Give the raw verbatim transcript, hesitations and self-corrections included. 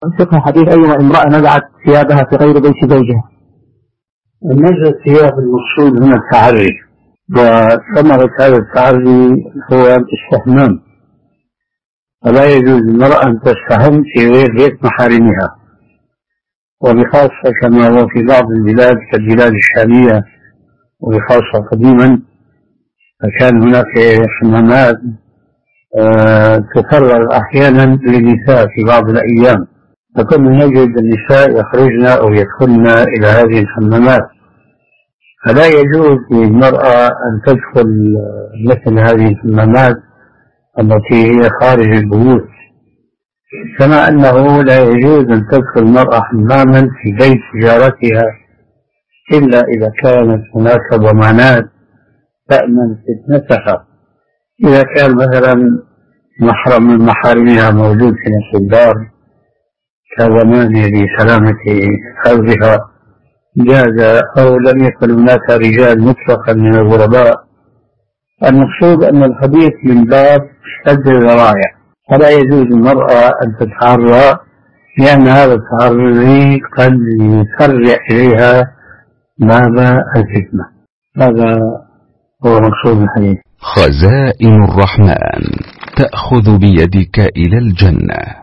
فقه حديث أيما امرأة نزعت ثيابها في غير بيت زوجها. نزع الثياب المقصود هنا التعري، وثمرة هذا التعري هو الاستحمام، فلا يجوز للمرأة أن تستحم في غير بيت محارمها، وبخاصة كما هو في بعض البلاد كالبلاد الشامية، وبخاصة قديما فكان هناك حمامات أه تفرغ أحيانا للنساء في بعض الأيام، فكنا نجد النساء يخرجن أو يدخلن إلى هذه الحمامات، فلا يجوز للمرأة أن تدخل مثل هذه الحمامات التي هي خارج البيوت، كما أنه لا يجوز أن تدخل المرأة حماما في بيت جارتها إلا إذا كانت هناك ضمانات تأمن فتنتها، إذا كان مثلا محرم من محارمها موجود في نفس الدار كضمان لسلامة حوزها جاز، أو لم يكن هناك رجال مطلقا من الغرباء. المقصود أن الحديث من باب سد الذرائع، فلا يجوز للمرأة أن تتحرى، لأن هذا التحري قد يسرع إليها باب الفتنة. هذا هو مقصود الحديث. خزائن الرحمن تأخذ بيدك إلى الجنة.